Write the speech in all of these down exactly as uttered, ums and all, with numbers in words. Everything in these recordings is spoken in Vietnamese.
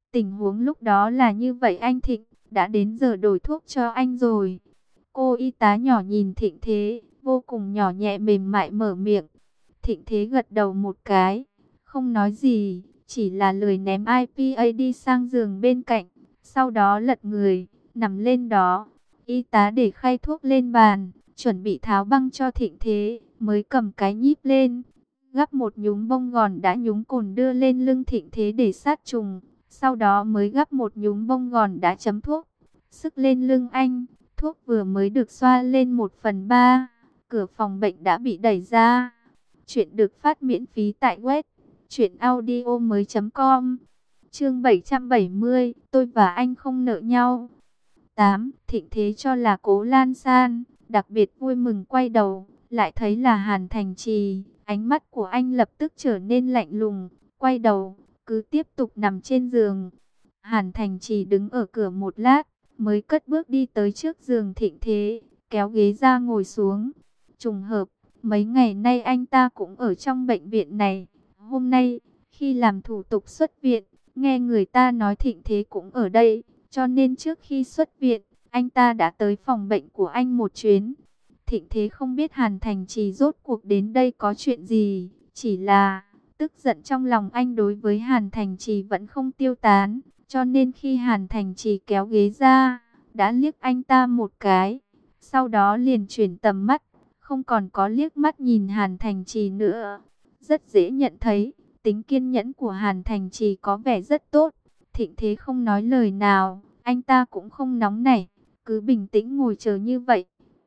Tình huống lúc đó là như vậy anh Thịnh, đã đến giờ đổi thuốc cho anh rồi. Cô y tá nhỏ nhìn Thịnh Thế, vô cùng nhỏ nhẹ mềm mại mở miệng. Thịnh Thế gật đầu một cái, không nói gì, chỉ là lười ném i pê a đi sang giường bên cạnh, sau đó lật người, nằm lên đó. Y tá để khay thuốc lên bàn, chuẩn bị tháo băng cho Thịnh Thế, mới cầm cái nhíp lên, gắp một nhúm bông gòn đã nhúng cồn đưa lên lưng Thịnh Thế để sát trùng, sau đó mới gắp một nhúm bông gòn đã chấm thuốc, sức lên lưng anh. Thuốc vừa mới được xoa lên một phần ba, cửa phòng bệnh đã bị đẩy ra. Chuyện được phát miễn phí tại web truyện audio mới chấm com. Chương bảy trăm bảy mươi, tôi và anh không nợ nhau. tám. Thịnh Thế cho là Cố Lan San, đặc biệt vui mừng quay đầu, lại thấy là Hàn Thành Trì. Ánh mắt của anh lập tức trở nên lạnh lùng, quay đầu, cứ tiếp tục nằm trên giường. Hàn Thành Trì đứng ở cửa một lát, mới cất bước đi tới trước giường Thịnh Thế, kéo ghế ra ngồi xuống. Trùng hợp, mấy ngày nay anh ta cũng ở trong bệnh viện này. Hôm nay, khi làm thủ tục xuất viện, nghe người ta nói Thịnh Thế cũng ở đây, cho nên trước khi xuất viện, anh ta đã tới phòng bệnh của anh một chuyến. Thịnh Thế không biết Hàn Thành Trì rốt cuộc đến đây có chuyện gì, chỉ là tức giận trong lòng anh đối với Hàn Thành Trì vẫn không tiêu tán, cho nên khi Hàn Thành Trì kéo ghế ra, đã liếc anh ta một cái, sau đó liền chuyển tầm mắt, không còn có liếc mắt nhìn Hàn Thành Trì nữa. Rất dễ nhận thấy, tính kiên nhẫn của Hàn Thành Trì có vẻ rất tốt. Thịnh Thế không nói lời nào, anh ta cũng không nóng nảy, cứ bình tĩnh ngồi chờ như vậy.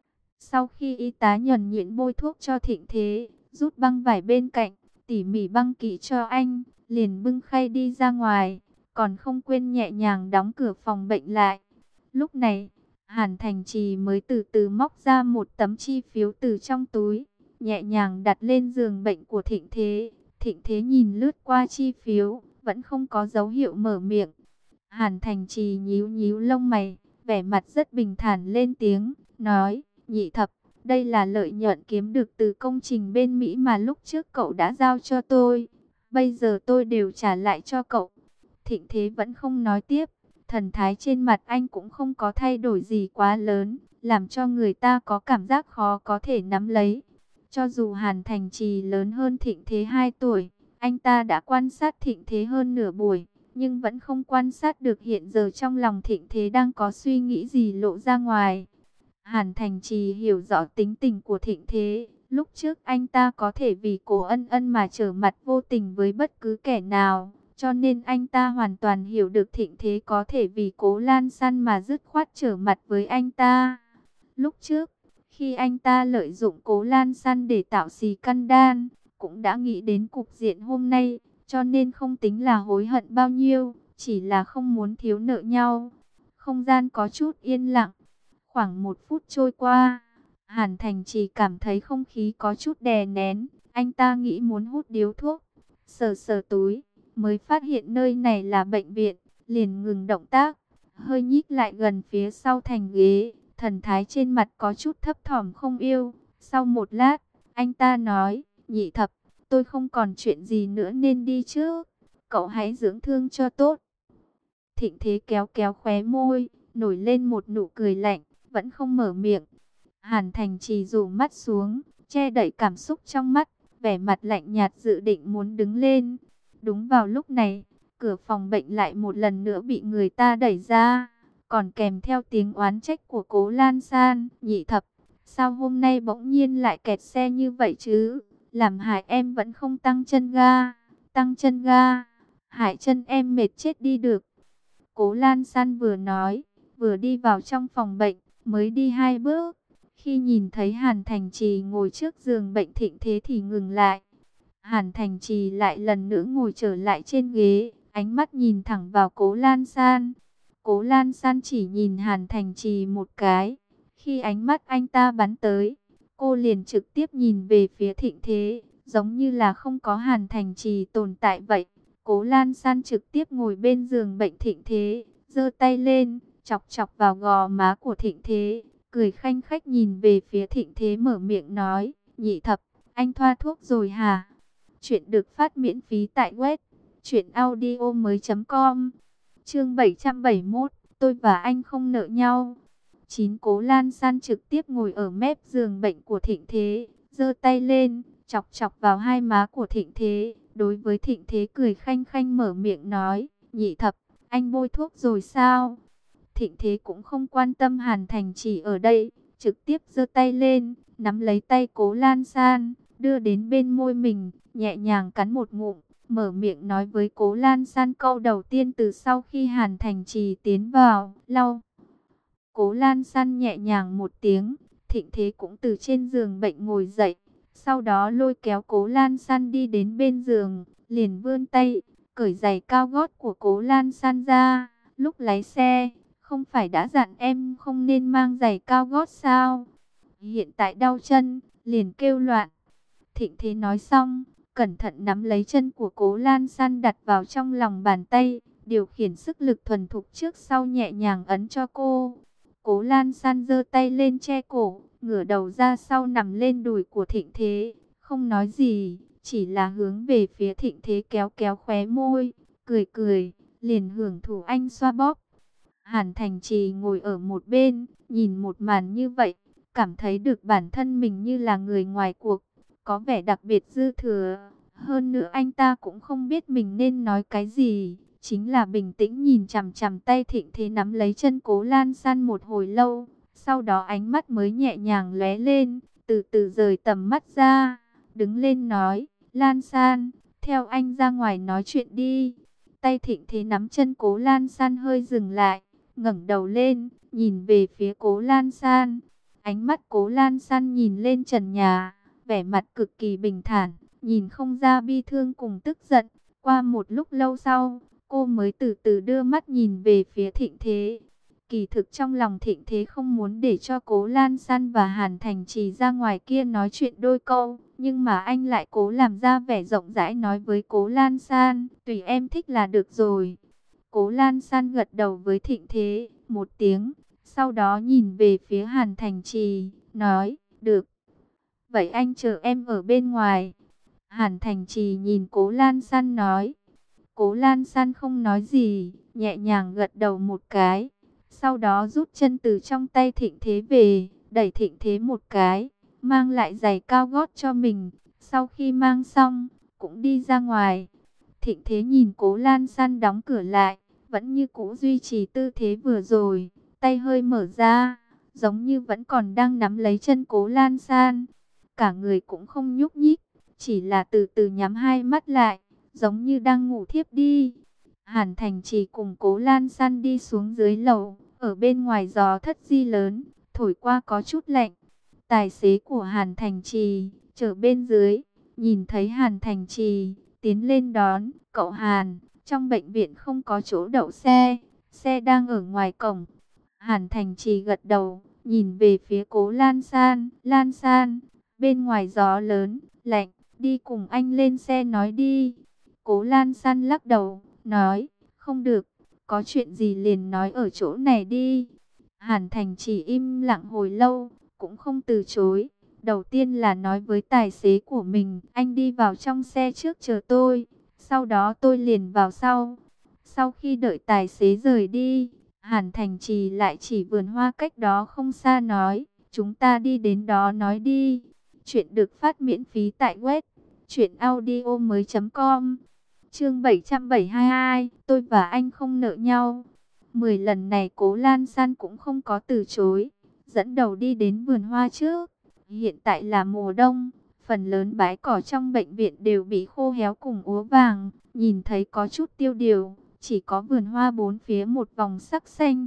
Sau khi y tá nhuần nhuyễn bôi thuốc cho Thịnh Thế, rút băng vải bên cạnh, tỉ mỉ băng kỹ cho anh, liền bưng khay đi ra ngoài, còn không quên nhẹ nhàng đóng cửa phòng bệnh lại. Lúc này, Hàn Thành Trì mới từ từ móc ra một tấm chi phiếu từ trong túi, nhẹ nhàng đặt lên giường bệnh của Thịnh Thế. Thịnh Thế nhìn lướt qua chi phiếu, vẫn không có dấu hiệu mở miệng. Hàn Thành Trì nhíu nhíu lông mày, vẻ mặt rất bình thản lên tiếng, nói, Nhị Thập, đây là lợi nhuận kiếm được từ công trình bên Mỹ mà lúc trước cậu đã giao cho tôi. Bây giờ tôi đều trả lại cho cậu. Thịnh Thế vẫn không nói tiếp, thần thái trên mặt anh cũng không có thay đổi gì quá lớn, làm cho người ta có cảm giác khó có thể nắm lấy. Cho dù Hàn Thành Trì lớn hơn Thịnh Thế hai tuổi, anh ta đã quan sát Thịnh Thế hơn nửa buổi, nhưng vẫn không quan sát được hiện giờ trong lòng Thịnh Thế đang có suy nghĩ gì lộ ra ngoài. Hàn Thành Trì hiểu rõ tính tình của Thịnh Thế, lúc trước anh ta có thể vì Cố Ân Ân mà trở mặt vô tình với bất cứ kẻ nào, cho nên anh ta hoàn toàn hiểu được Thịnh Thế có thể vì Cố Lan San mà dứt khoát trở mặt với anh ta. Lúc trước, khi anh ta lợi dụng Cố Lan San để tạo xì căn đan, cũng đã nghĩ đến cục diện hôm nay, cho nên không tính là hối hận bao nhiêu, chỉ là không muốn thiếu nợ nhau. Không gian có chút yên lặng. Khoảng một phút trôi qua, Hàn Thành Trì cảm thấy không khí có chút đè nén. Anh ta nghĩ muốn hút điếu thuốc, sờ sờ túi, mới phát hiện nơi này là bệnh viện, liền ngừng động tác, hơi nhích lại gần phía sau thành ghế, thần thái trên mặt có chút thấp thỏm không yêu. Sau một lát, anh ta nói, Nhị Thập, tôi không còn chuyện gì nữa nên đi trước, cậu hãy dưỡng thương cho tốt. Thịnh Thế kéo kéo khóe môi, nổi lên một nụ cười lạnh, vẫn không mở miệng. Hàn Thành Trì rủ mắt xuống, che đậy cảm xúc trong mắt, vẻ mặt lạnh nhạt dự định muốn đứng lên. Đúng vào lúc này, cửa phòng bệnh lại một lần nữa bị người ta đẩy ra, còn kèm theo tiếng oán trách của Cố Lan San. Nhị Thập, sao hôm nay bỗng nhiên lại kẹt xe như vậy chứ? Làm hại em vẫn không tăng chân ga, tăng chân ga, hại chân em mệt chết đi được. Cố Lan San vừa nói, vừa đi vào trong phòng bệnh, mới đi hai bước. Khi nhìn thấy Hàn Thành Trì ngồi trước giường bệnh Thịnh Thế thì ngừng lại. Hàn Thành Trì lại lần nữa ngồi trở lại trên ghế, ánh mắt nhìn thẳng vào Cố Lan San. Cố Lan San chỉ nhìn Hàn Thành Trì một cái. Khi ánh mắt anh ta bắn tới, cô liền trực tiếp nhìn về phía Thịnh Thế, giống như là không có Hàn Thành Trì tồn tại vậy. Cố Lan San trực tiếp ngồi bên giường bệnh Thịnh Thế, giơ tay lên, chọc chọc vào gò má của Thịnh Thế, cười khanh khách nhìn về phía Thịnh Thế mở miệng nói, Nhị Thập, anh thoa thuốc rồi hả? Chuyện được phát miễn phí tại web truyện audio mới chấm com. Chương bảy trăm bảy mươi mốt, tôi và anh không nợ nhau. Chín Cố Lan San trực tiếp ngồi ở mép giường bệnh của Thịnh Thế, giơ tay lên, chọc chọc vào hai má của Thịnh Thế. Đối với Thịnh Thế cười khanh khanh mở miệng nói, Nhị thập, anh bôi thuốc rồi sao? Thịnh Thế cũng không quan tâm Hàn Thành Chỉ ở đây, trực tiếp giơ tay lên, nắm lấy tay Cố Lan San, đưa đến bên môi mình, nhẹ nhàng cắn một ngụm, mở miệng nói với Cố Lan San câu đầu tiên từ sau khi Hàn Thành Trì tiến vào, lau. Cố Lan San nhẹ nhàng một tiếng, Thịnh Thế cũng từ trên giường bệnh ngồi dậy, sau đó lôi kéo Cố Lan San đi đến bên giường, liền vươn tay, cởi giày cao gót của Cố Lan San ra, lúc lái xe, không phải đã dặn em không nên mang giày cao gót sao? Hiện tại đau chân, liền kêu loạn. Thịnh Thế nói xong, cẩn thận nắm lấy chân của Cố Lan San đặt vào trong lòng bàn tay, điều khiển sức lực thuần thục trước sau nhẹ nhàng ấn cho cô. Cố Lan San giơ tay lên che cổ, ngửa đầu ra sau nằm lên đùi của Thịnh Thế, không nói gì, chỉ là hướng về phía Thịnh Thế kéo kéo khóe môi, cười cười, liền hưởng thụ anh xoa bóp. Hàn Thành Trì ngồi ở một bên, nhìn một màn như vậy, cảm thấy được bản thân mình như là người ngoài cuộc, có vẻ đặc biệt dư thừa. Hơn nữa anh ta cũng không biết mình nên nói cái gì, chính là bình tĩnh nhìn chằm chằm tay Thịnh Thế nắm lấy chân Cố Lan San một hồi lâu, sau đó ánh mắt mới nhẹ nhàng lóe lên, từ từ rời tầm mắt ra, đứng lên nói, Lan San, theo anh ra ngoài nói chuyện đi. Tay Thịnh Thế nắm chân Cố Lan San hơi dừng lại, ngẩng đầu lên, nhìn về phía Cố Lan San. Ánh mắt Cố Lan San nhìn lên trần nhà, vẻ mặt cực kỳ bình thản, nhìn không ra bi thương cùng tức giận. Qua một lúc lâu sau, cô mới từ từ đưa mắt nhìn về phía Thịnh Thế. Kỳ thực trong lòng Thịnh Thế không muốn để cho Cố Lan San và Hàn Thành Trì ra ngoài kia nói chuyện đôi câu, nhưng mà anh lại cố làm ra vẻ rộng rãi nói với Cố Lan San, tùy em thích là được rồi. Cố Lan San gật đầu với Thịnh Thế một tiếng, sau đó nhìn về phía Hàn Thành Trì, nói, được. Vậy anh chờ em ở bên ngoài. Hàn Thành Trì nhìn Cố Lan San nói. Cố Lan San không nói gì, nhẹ nhàng gật đầu một cái. Sau đó rút chân từ trong tay Thịnh Thế về, đẩy Thịnh Thế một cái, mang lại giày cao gót cho mình. Sau khi mang xong, cũng đi ra ngoài. Thịnh Thế nhìn Cố Lan San đóng cửa lại, vẫn như cũ duy trì tư thế vừa rồi, tay hơi mở ra, giống như vẫn còn đang nắm lấy chân Cố Lan San. Cả người cũng không nhúc nhích, chỉ là từ từ nhắm hai mắt lại, giống như đang ngủ thiếp đi. Hàn Thành Trì cùng Cố Lan San đi xuống dưới lầu, ở bên ngoài gió thất di lớn, thổi qua có chút lạnh. Tài xế của Hàn Thành Trì, chở bên dưới, nhìn thấy Hàn Thành Trì, tiến lên đón, cậu Hàn, trong bệnh viện không có chỗ đậu xe, xe đang ở ngoài cổng. Hàn Thành Trì gật đầu, nhìn về phía Cố Lan San, Lan San, bên ngoài gió lớn, lạnh, đi cùng anh lên xe nói đi. Cố Lan San lắc đầu, nói, không được, có chuyện gì liền nói ở chỗ này đi. Hàn Thành Trì im lặng hồi lâu, cũng không từ chối. Đầu tiên là nói với tài xế của mình, anh đi vào trong xe trước chờ tôi, sau đó tôi liền vào sau. Sau khi đợi tài xế rời đi, Hàn Thành Trì lại chỉ vườn hoa cách đó không xa nói, chúng ta đi đến đó nói đi. Chuyện được phát miễn phí tại web truyện audio mới chấm com. Chương bảy trăm bảy mươi hai, tôi và anh không nợ nhau. Mười lần này Cố Lan San cũng không có từ chối, dẫn đầu đi đến vườn hoa trước. Hiện tại là mùa đông, phần lớn bãi cỏ trong bệnh viện đều bị khô héo cùng úa vàng, nhìn thấy có chút tiêu điều, chỉ có vườn hoa bốn phía một vòng sắc xanh.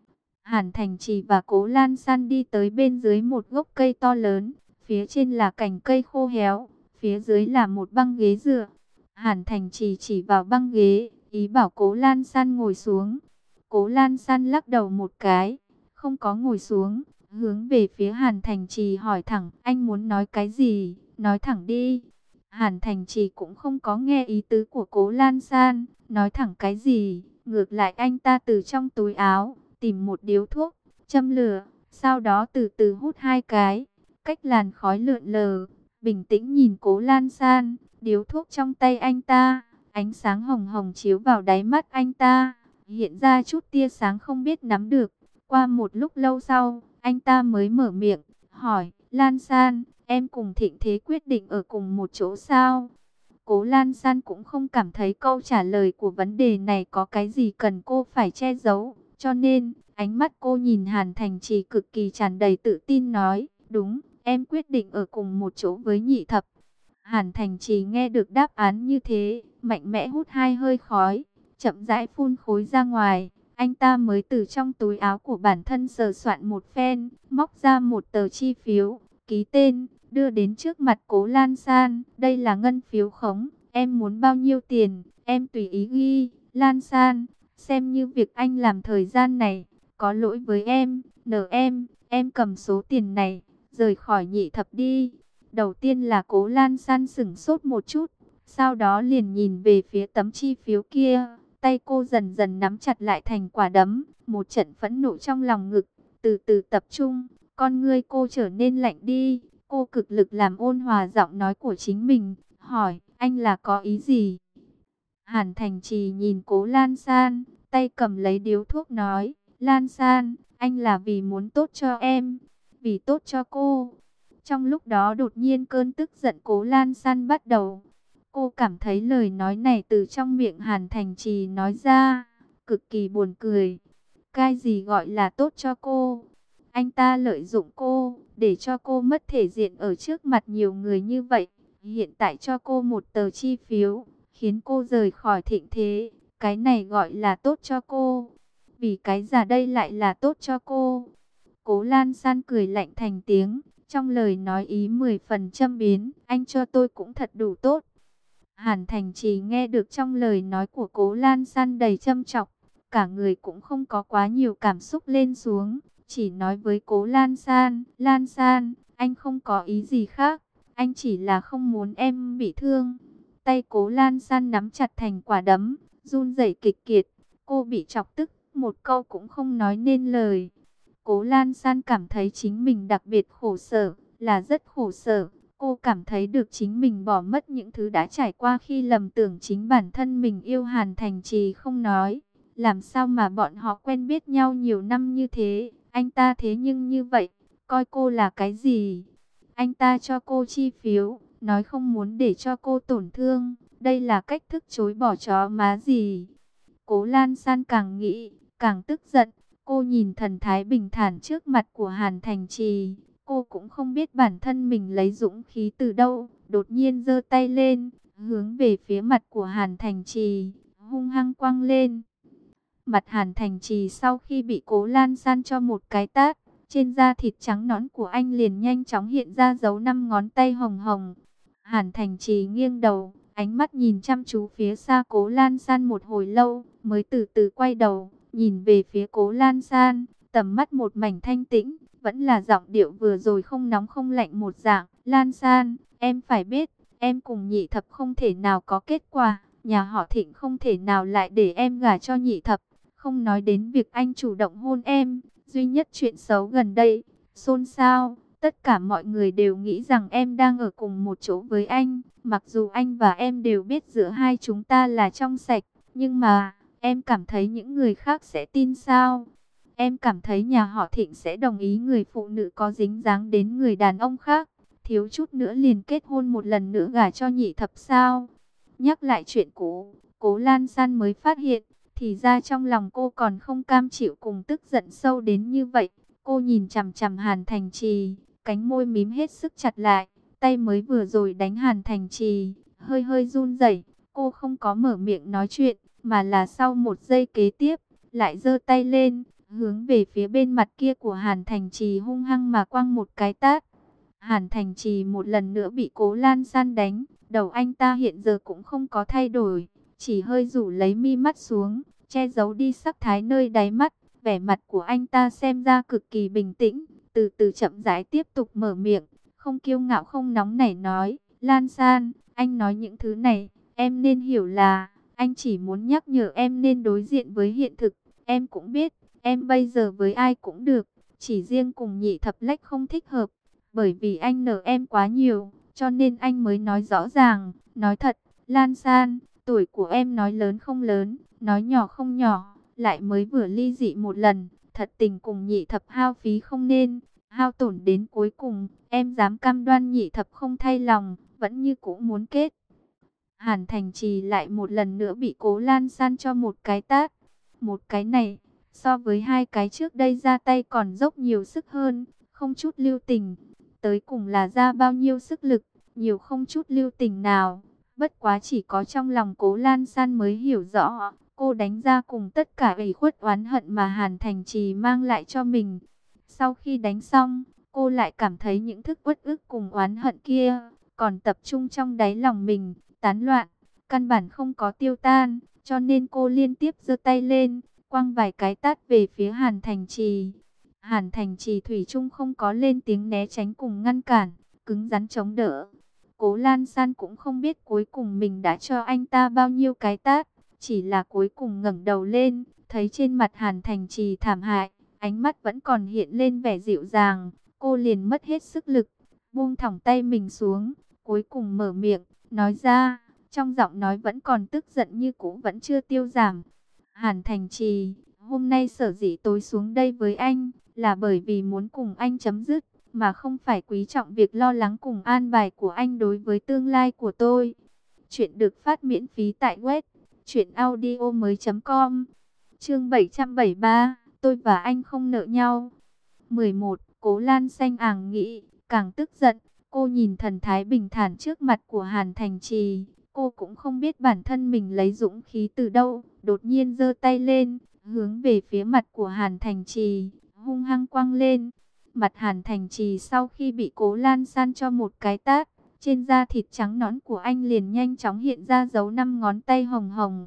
Hàn Thành Trì và Cố Lan San đi tới bên dưới một gốc cây to lớn, phía trên là cành cây khô héo, phía dưới là một băng ghế dựa. Hàn Thành Trì chỉ vào băng ghế, ý bảo Cố Lan San ngồi xuống. Cố Lan San lắc đầu một cái, không có ngồi xuống, hướng về phía Hàn Thành Trì hỏi thẳng, anh muốn nói cái gì, nói thẳng đi. Hàn Thành Trì cũng không có nghe ý tứ của Cố Lan San, nói thẳng cái gì, ngược lại anh ta từ trong túi áo, tìm một điếu thuốc, châm lửa, sau đó từ từ hút hai cái, cách làn khói lượn lờ, bình tĩnh nhìn Cố Lan San, điếu thuốc trong tay anh ta, ánh sáng hồng hồng chiếu vào đáy mắt anh ta, hiện ra chút tia sáng không biết nắm được. Qua một lúc lâu sau, anh ta mới mở miệng, hỏi, Lan San, em cùng Thịnh Thế quyết định ở cùng một chỗ sao? Cố Lan San cũng không cảm thấy câu trả lời của vấn đề này có cái gì cần cô phải che giấu. Cho nên, ánh mắt cô nhìn Hàn Thành Trì cực kỳ tràn đầy tự tin nói, đúng, em quyết định ở cùng một chỗ với Nhị Thập. Hàn Thành Trì nghe được đáp án như thế, mạnh mẽ hút hai hơi khói, chậm rãi phun khối ra ngoài. Anh ta mới từ trong túi áo của bản thân sờ soạn một phen, móc ra một tờ chi phiếu, ký tên, đưa đến trước mặt Cố Lan San. Đây là ngân phiếu khống, em muốn bao nhiêu tiền, em tùy ý ghi. Lan San, xem như việc anh làm thời gian này, có lỗi với em, nợ em, em cầm số tiền này, rời khỏi Nhị Thập đi. Đầu tiên là Cố Lan San sững sốt một chút, sau đó liền nhìn về phía tấm chi phiếu kia. Tay cô dần dần nắm chặt lại thành quả đấm, một trận phẫn nộ trong lòng ngực, từ từ tập trung, con ngươi cô trở nên lạnh đi. Cô cực lực làm ôn hòa giọng nói của chính mình, hỏi, anh là có ý gì? Hàn Thành Trì nhìn Cố Lan San, tay cầm lấy điếu thuốc nói, Lan San, anh là vì muốn tốt cho em, vì tốt cho cô. Trong lúc đó đột nhiên cơn tức giận Cố Lan San bắt đầu. Cô cảm thấy lời nói này từ trong miệng Hàn Thành Trì nói ra, cực kỳ buồn cười. Cái gì gọi là tốt cho cô? Anh ta lợi dụng cô, để cho cô mất thể diện ở trước mặt nhiều người như vậy. Hiện tại cho cô một tờ chi phiếu, khiến cô rời khỏi Thịnh Thế. Cái này gọi là tốt cho cô. Vì cái giả đây lại là tốt cho cô. Cố Lan San cười lạnh thành tiếng, trong lời nói ý mười phần châm biếm, anh cho tôi cũng thật đủ tốt. Hàn Thành Trì nghe được trong lời nói của Cố Lan San đầy châm chọc, cả người cũng không có quá nhiều cảm xúc lên xuống, chỉ nói với Cố Lan San, Lan San, anh không có ý gì khác, anh chỉ là không muốn em bị thương. Tay Cố Lan San nắm chặt thành quả đấm, run rẩy kịch kiệt, cô bị chọc tức, một câu cũng không nói nên lời. Cố Lan San cảm thấy chính mình đặc biệt khổ sở, là rất khổ sở. Cô cảm thấy được chính mình bỏ mất những thứ đã trải qua khi lầm tưởng chính bản thân mình yêu Hàn Thành Trì không nói. Làm sao mà bọn họ quen biết nhau nhiều năm như thế, anh ta thế nhưng như vậy, coi cô là cái gì? Anh ta cho cô chi phiếu, nói không muốn để cho cô tổn thương, đây là cách thức chối bỏ chó má gì? Cố Lan San càng nghĩ, càng tức giận, cô nhìn thần thái bình thản trước mặt của Hàn Thành Trì. Cô cũng không biết bản thân mình lấy dũng khí từ đâu, đột nhiên giơ tay lên, hướng về phía mặt của Hàn Thành Trì, hung hăng quăng lên. Mặt Hàn Thành Trì sau khi bị Cố Lan San cho một cái tát, trên da thịt trắng nõn của anh liền nhanh chóng hiện ra dấu năm ngón tay hồng hồng. Hàn Thành Trì nghiêng đầu, ánh mắt nhìn chăm chú phía xa Cố Lan San một hồi lâu, mới từ từ quay đầu, nhìn về phía Cố Lan San, tầm mắt một mảnh thanh tĩnh. Vẫn là giọng điệu vừa rồi không nóng không lạnh một dạng. Lan San, em phải biết, em cùng Nhị Thập không thể nào có kết quả. Nhà họ Thịnh không thể nào lại để em gả cho Nhị Thập. Không nói đến việc anh chủ động hôn em. Duy nhất chuyện xấu gần đây, xôn xao. Tất cả mọi người đều nghĩ rằng em đang ở cùng một chỗ với anh. Mặc dù anh và em đều biết giữa hai chúng ta là trong sạch. Nhưng mà, em cảm thấy những người khác sẽ tin sao? Em cảm thấy nhà họ Thịnh sẽ đồng ý người phụ nữ có dính dáng đến người đàn ông khác, thiếu chút nữa liền kết hôn một lần nữa gả cho Nhị Thập sao? Nhắc lại chuyện cũ, Cố Lan San mới phát hiện, thì ra trong lòng cô còn không cam chịu cùng tức giận sâu đến như vậy. Cô nhìn chằm chằm Hàn Thành Trì, cánh môi mím hết sức chặt lại, tay mới vừa rồi đánh Hàn Thành Trì, hơi hơi run rẩy. Cô không có mở miệng nói chuyện, mà là sau một giây kế tiếp, lại giơ tay lên, hướng về phía bên mặt kia của Hàn Thành Trì hung hăng mà quăng một cái tát. Hàn Thành Trì một lần nữa bị Cố Lan San đánh, đầu anh ta hiện giờ cũng không có thay đổi, chỉ hơi rủ lấy mi mắt xuống, che giấu đi sắc thái nơi đáy mắt. Vẻ mặt của anh ta xem ra cực kỳ bình tĩnh, từ từ chậm rãi tiếp tục mở miệng, không kiêu ngạo không nóng nảy nói, Lan San, anh nói những thứ này, em nên hiểu là, anh chỉ muốn nhắc nhở em nên đối diện với hiện thực. Em cũng biết, em bây giờ với ai cũng được, chỉ riêng cùng Nhị Thập Lách không thích hợp, bởi vì anh nợ em quá nhiều, cho nên anh mới nói rõ ràng. Nói thật, Lan San, tuổi của em nói lớn không lớn, nói nhỏ không nhỏ, lại mới vừa ly dị một lần, thật tình cùng nhị thập hao phí không nên, hao tổn đến cuối cùng, em dám cam đoan nhị thập không thay lòng, vẫn như cũ muốn kết. Hàn Thành Trì lại một lần nữa bị Cố Lan San cho một cái tát. Một cái này, so với hai cái trước đây ra tay còn dốc nhiều sức hơn, không chút lưu tình. Tới cùng là ra bao nhiêu sức lực, nhiều không chút lưu tình nào. Bất quá chỉ có trong lòng Cố Lan San mới hiểu rõ, cô đánh ra cùng tất cả ủy khuất oán hận mà Hàn Thành Trì mang lại cho mình. Sau khi đánh xong, cô lại cảm thấy những thức uất ức cùng oán hận kia còn tập trung trong đáy lòng mình, tán loạn, căn bản không có tiêu tan, cho nên cô liên tiếp giơ tay lên, quăng vài cái tát về phía Hàn Thành Trì. Hàn Thành Trì thủy chung không có lên tiếng né tránh cùng ngăn cản, cứng rắn chống đỡ. Cố Lan San cũng không biết cuối cùng mình đã cho anh ta bao nhiêu cái tát, chỉ là cuối cùng ngẩng đầu lên, thấy trên mặt Hàn Thành Trì thảm hại, ánh mắt vẫn còn hiện lên vẻ dịu dàng, cô liền mất hết sức lực, buông thõng tay mình xuống, cuối cùng mở miệng, nói ra, trong giọng nói vẫn còn tức giận như cũ vẫn chưa tiêu giảm. Hàn Thành Trì, hôm nay sở dĩ tối xuống đây với anh, là bởi vì muốn cùng anh chấm dứt, mà không phải quý trọng việc lo lắng cùng an bài của anh đối với tương lai của tôi. Chuyện được phát miễn phí tại web truyện audio mới chấm com. Chương bảy trăm bảy mươi ba, tôi và anh không nợ nhau. mười một, Cố Lan Xanh àng nghĩ, càng tức giận, cô nhìn thần thái bình thản trước mặt của Hàn Thành Trì, cô cũng không biết bản thân mình lấy dũng khí từ đâu, đột nhiên giơ tay lên, hướng về phía mặt của Hàn Thành Trì, hung hăng quăng lên. Mặt Hàn Thành Trì sau khi bị Cố Lan San cho một cái tát, trên da thịt trắng nõn của anh liền nhanh chóng hiện ra dấu năm ngón tay hồng hồng.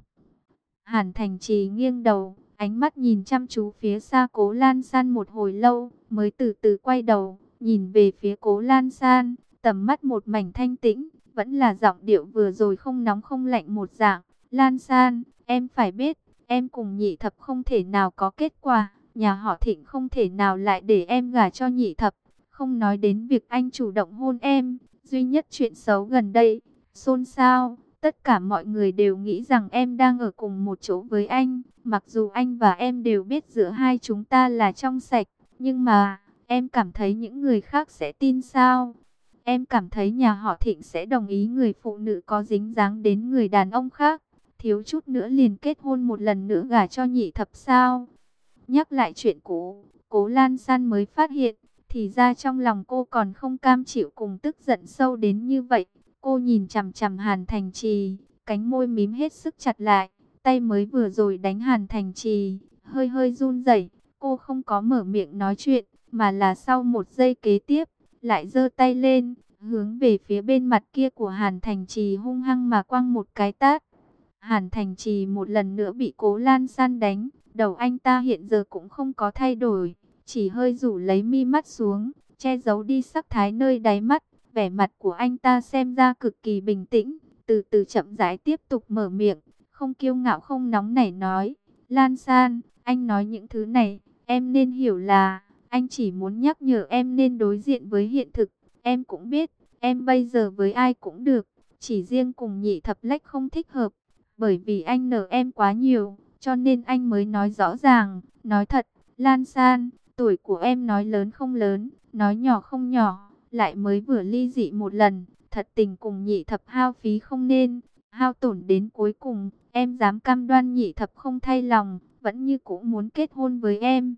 Hàn Thành Trì nghiêng đầu, ánh mắt nhìn chăm chú phía xa Cố Lan San một hồi lâu, mới từ từ quay đầu, nhìn về phía Cố Lan San, tầm mắt một mảnh thanh tĩnh, vẫn là giọng điệu vừa rồi không nóng không lạnh một dạng. Lan San, em phải biết, em cùng nhị thập không thể nào có kết quả, nhà họ Thịnh không thể nào lại để em gả cho nhị thập, không nói đến việc anh chủ động hôn em, duy nhất chuyện xấu gần đây, xôn xao. Tất cả mọi người đều nghĩ rằng em đang ở cùng một chỗ với anh, mặc dù anh và em đều biết giữa hai chúng ta là trong sạch, nhưng mà em cảm thấy những người khác sẽ tin sao? Em cảm thấy nhà họ Thịnh sẽ đồng ý người phụ nữ có dính dáng đến người đàn ông khác, thiếu chút nữa liền kết hôn một lần nữa gả cho nhị thập sao? Nhắc lại chuyện cũ, Cố Lan San mới phát hiện, thì ra trong lòng cô còn không cam chịu cùng tức giận sâu đến như vậy. Cô nhìn chằm chằm Hàn Thành Trì, cánh môi mím hết sức chặt lại, tay mới vừa rồi đánh Hàn Thành Trì, hơi hơi run rẩy. Cô không có mở miệng nói chuyện, mà là sau một giây kế tiếp, lại giơ tay lên, hướng về phía bên mặt kia của Hàn Thành Trì hung hăng mà quăng một cái tát. Hàn Thành Trì một lần nữa bị Cố Lan San đánh, đầu anh ta hiện giờ cũng không có thay đổi, chỉ hơi rủ lấy mi mắt xuống, che giấu đi sắc thái nơi đáy mắt. Vẻ mặt của anh ta xem ra cực kỳ bình tĩnh, từ từ chậm rãi tiếp tục mở miệng, không kiêu ngạo không nóng nảy nói, Lan San, anh nói những thứ này, em nên hiểu là, anh chỉ muốn nhắc nhở em nên đối diện với hiện thực, em cũng biết, em bây giờ với ai cũng được, chỉ riêng cùng nhị thập lách không thích hợp, bởi vì anh nợ em quá nhiều, cho nên anh mới nói rõ ràng, nói thật, Lan San, tuổi của em nói lớn không lớn, nói nhỏ không nhỏ. Lại mới vừa ly dị một lần, thật tình cùng nhị thập hao phí không nên, hao tổn đến cuối cùng, em dám cam đoan nhị thập không thay lòng, vẫn như cũ muốn kết hôn với em.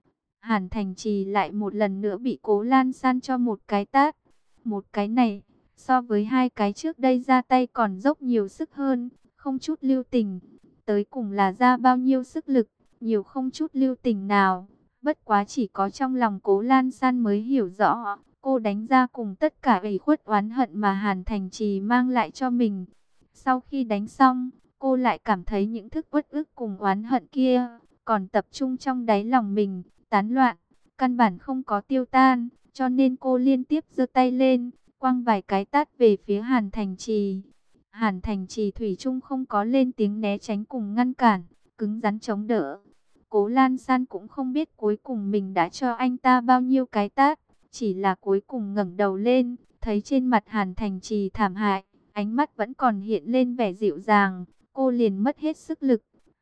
Hàn Thành Trì lại một lần nữa bị Cố Lan San cho một cái tát, một cái này, so với hai cái trước đây ra tay còn dốc nhiều sức hơn, không chút lưu tình, tới cùng là ra bao nhiêu sức lực, nhiều không chút lưu tình nào, bất quá chỉ có trong lòng Cố Lan San mới hiểu rõ. Cô đánh ra cùng tất cả ủy khuất oán hận mà Hàn Thành Trì mang lại cho mình. Sau khi đánh xong, cô lại cảm thấy những thức uất ức cùng oán hận kia còn tập trung trong đáy lòng mình, tán loạn, căn bản không có tiêu tan, cho nên cô liên tiếp giơ tay lên, quăng vài cái tát về phía Hàn Thành Trì. Hàn Thành Trì thủy chung không có lên tiếng né tránh cùng ngăn cản, cứng rắn chống đỡ. Cố Lan San cũng không biết cuối cùng mình đã cho anh ta bao nhiêu cái tát. Chỉ là cuối cùng ngẩng đầu lên, thấy trên mặt Hàn Thành Trì thảm hại, ánh mắt vẫn còn hiện lên vẻ dịu dàng, cô liền mất hết sức lực,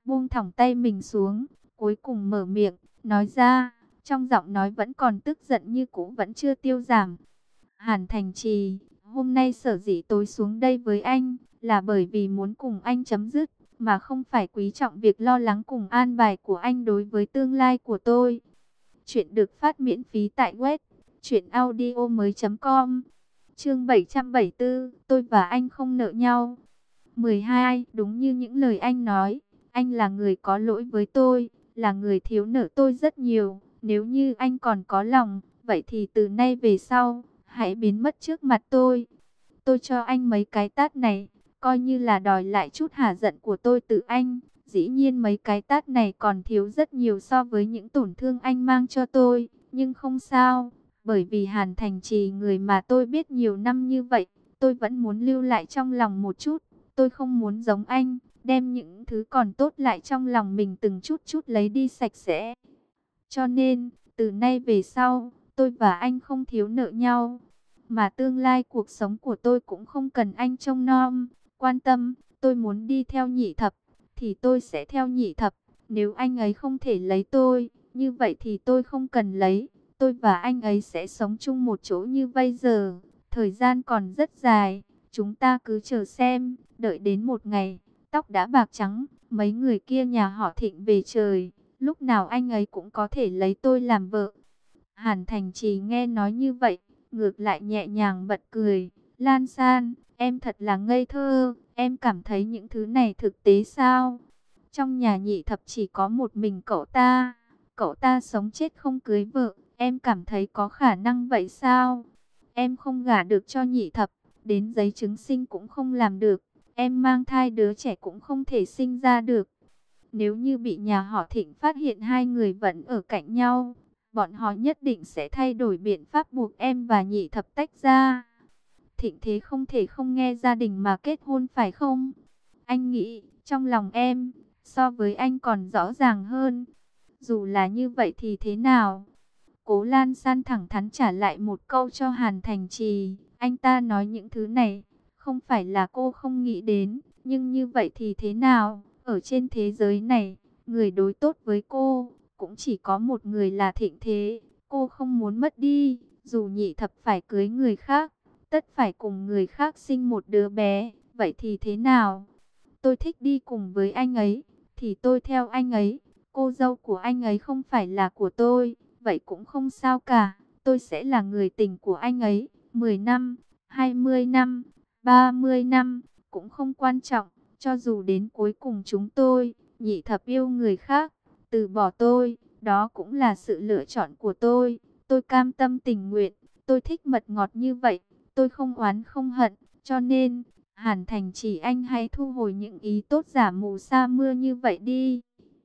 buông thõng tay mình xuống, cuối cùng mở miệng, nói ra, trong giọng nói vẫn còn tức giận như cũ vẫn chưa tiêu giảm. Hàn Thành Trì, hôm nay sở dĩ tôi xuống đây với anh, là bởi vì muốn cùng anh chấm dứt, mà không phải quý trọng việc lo lắng cùng an bài của anh đối với tương lai của tôi. Chuyện được phát miễn phí tại web truyện audio mới chấm com. Chương bảy trăm bảy mươi tư, tôi và anh không nợ nhau. mười hai, đúng như những lời anh nói, anh là người có lỗi với tôi, là người thiếu nợ tôi rất nhiều. Nếu như anh còn có lòng, vậy thì từ nay về sau, hãy biến mất trước mặt tôi. Tôi cho anh mấy cái tát này, coi như là đòi lại chút hả giận của tôi từ anh. Dĩ nhiên mấy cái tát này còn thiếu rất nhiều so với những tổn thương anh mang cho tôi, nhưng không sao, bởi vì Hàn Thành Trì người mà tôi biết nhiều năm như vậy, tôi vẫn muốn lưu lại trong lòng một chút. Tôi không muốn giống anh, đem những thứ còn tốt lại trong lòng mình từng chút chút lấy đi sạch sẽ. Cho nên, từ nay về sau, tôi và anh không thiếu nợ nhau. Mà tương lai cuộc sống của tôi cũng không cần anh trông nom, quan tâm. Tôi muốn đi theo Nhị Thập, thì tôi sẽ theo Nhị Thập. Nếu anh ấy không thể lấy tôi, như vậy thì tôi không cần lấy. Tôi và anh ấy sẽ sống chung một chỗ như bây giờ. Thời gian còn rất dài, chúng ta cứ chờ xem. Đợi đến một ngày, tóc đã bạc trắng, mấy người kia nhà họ Thịnh về trời, lúc nào anh ấy cũng có thể lấy tôi làm vợ. Hàn Thành Trì nghe nói như vậy, ngược lại nhẹ nhàng bật cười. Lan San, em thật là ngây thơ, em cảm thấy những thứ này thực tế sao? Trong nhà Nhị Thập chỉ có một mình cậu ta, cậu ta sống chết không cưới vợ, em cảm thấy có khả năng vậy sao? Em không gả được cho Nhị Thập, đến giấy chứng sinh cũng không làm được, em mang thai đứa trẻ cũng không thể sinh ra được. Nếu như bị nhà họ Thịnh phát hiện hai người vẫn ở cạnh nhau, bọn họ nhất định sẽ thay đổi biện pháp buộc em và Nhị Thập tách ra. Thịnh Thế không thể không nghe gia đình mà kết hôn phải không? Anh nghĩ, trong lòng em, so với anh còn rõ ràng hơn. Dù là như vậy thì thế nào? Cố Lan San thẳng thắn trả lại một câu cho Hàn Thành Trì. Anh ta nói những thứ này, không phải là cô không nghĩ đến, nhưng như vậy thì thế nào? Ở trên thế giới này, người đối tốt với cô, cũng chỉ có một người là Thịnh Thế. Cô không muốn mất đi, dù Nhị Thập phải cưới người khác, tất phải cùng người khác sinh một đứa bé, vậy thì thế nào? Tôi thích đi cùng với anh ấy, thì tôi theo anh ấy. Cô dâu của anh ấy không phải là của tôi, vậy cũng không sao cả. Tôi sẽ là người tình của anh ấy, mười năm, hai mươi năm, ba mươi năm, cũng không quan trọng. Cho dù đến cuối cùng chúng tôi, Nhị Thập yêu người khác, từ bỏ tôi, đó cũng là sự lựa chọn của tôi. Tôi cam tâm tình nguyện, tôi thích mật ngọt như vậy, tôi không oán không hận, cho nên, Hàn Thành Chỉ anh hãy thu hồi những ý tốt giả mù sa mưa như vậy đi.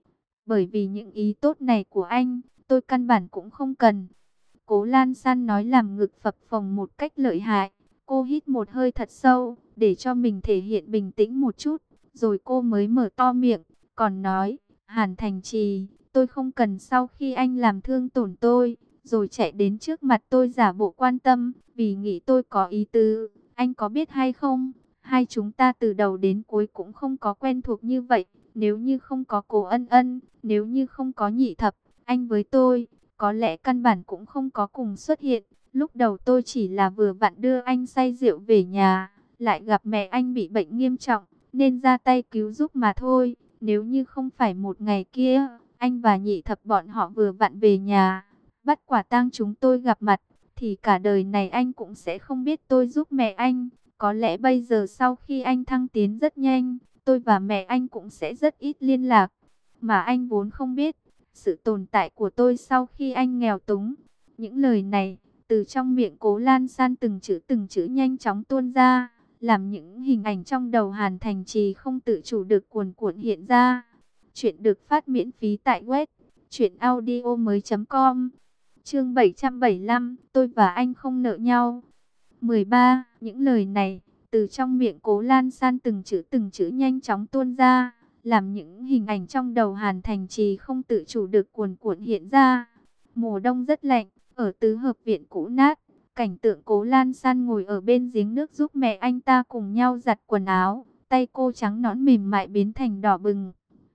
Bởi vì những ý tốt này của anh, tôi căn bản cũng không cần. Cố Lan San nói làm ngực phập phồng một cách lợi hại. Cô hít một hơi thật sâu, để cho mình thể hiện bình tĩnh một chút. Rồi cô mới mở to miệng, còn nói, Hàn Thành Trì, tôi không cần sau khi anh làm thương tổn tôi, rồi chạy đến trước mặt tôi giả bộ quan tâm, vì nghĩ tôi có ý tứ. Anh có biết hay không, hai chúng ta từ đầu đến cuối cũng không có quen thuộc như vậy. Nếu như không có Cố Ân Ân, nếu như không có Nhị Thập, anh với tôi, có lẽ căn bản cũng không có cùng xuất hiện. Lúc đầu tôi chỉ là vừa vặn đưa anh say rượu về nhà, lại gặp mẹ anh bị bệnh nghiêm trọng, nên ra tay cứu giúp mà thôi. Nếu như không phải một ngày kia, anh và Nhị Thập bọn họ vừa vặn về nhà, bắt quả tang chúng tôi gặp mặt, thì cả đời này anh cũng sẽ không biết tôi giúp mẹ anh. Có lẽ bây giờ sau khi anh thăng tiến rất nhanh, tôi và mẹ anh cũng sẽ rất ít liên lạc. Mà anh vốn không biết sự tồn tại của tôi sau khi anh nghèo túng. Những lời này, từ trong miệng Cố Lan San từng chữ từng chữ nhanh chóng tuôn ra, làm những hình ảnh trong đầu Hàn Thành Trì không tự chủ được cuồn cuộn hiện ra. Chuyện được phát miễn phí tại web truyện audio mới chấm com. Chương bảy trăm bảy mươi lăm, tôi và anh không nợ nhau. mười ba, những lời này, từ trong miệng Cố Lan San từng chữ từng chữ nhanh chóng tuôn ra, làm những hình ảnh trong đầu Hàn Thành Trì không tự chủ được cuồn cuộn hiện ra. Mùa đông rất lạnh, ở tứ hợp viện cũ nát, cảnh tượng Cố Lan San ngồi ở bên giếng nước giúp mẹ anh ta cùng nhau giặt quần áo, tay cô trắng nõn mềm mại biến thành đỏ bừng.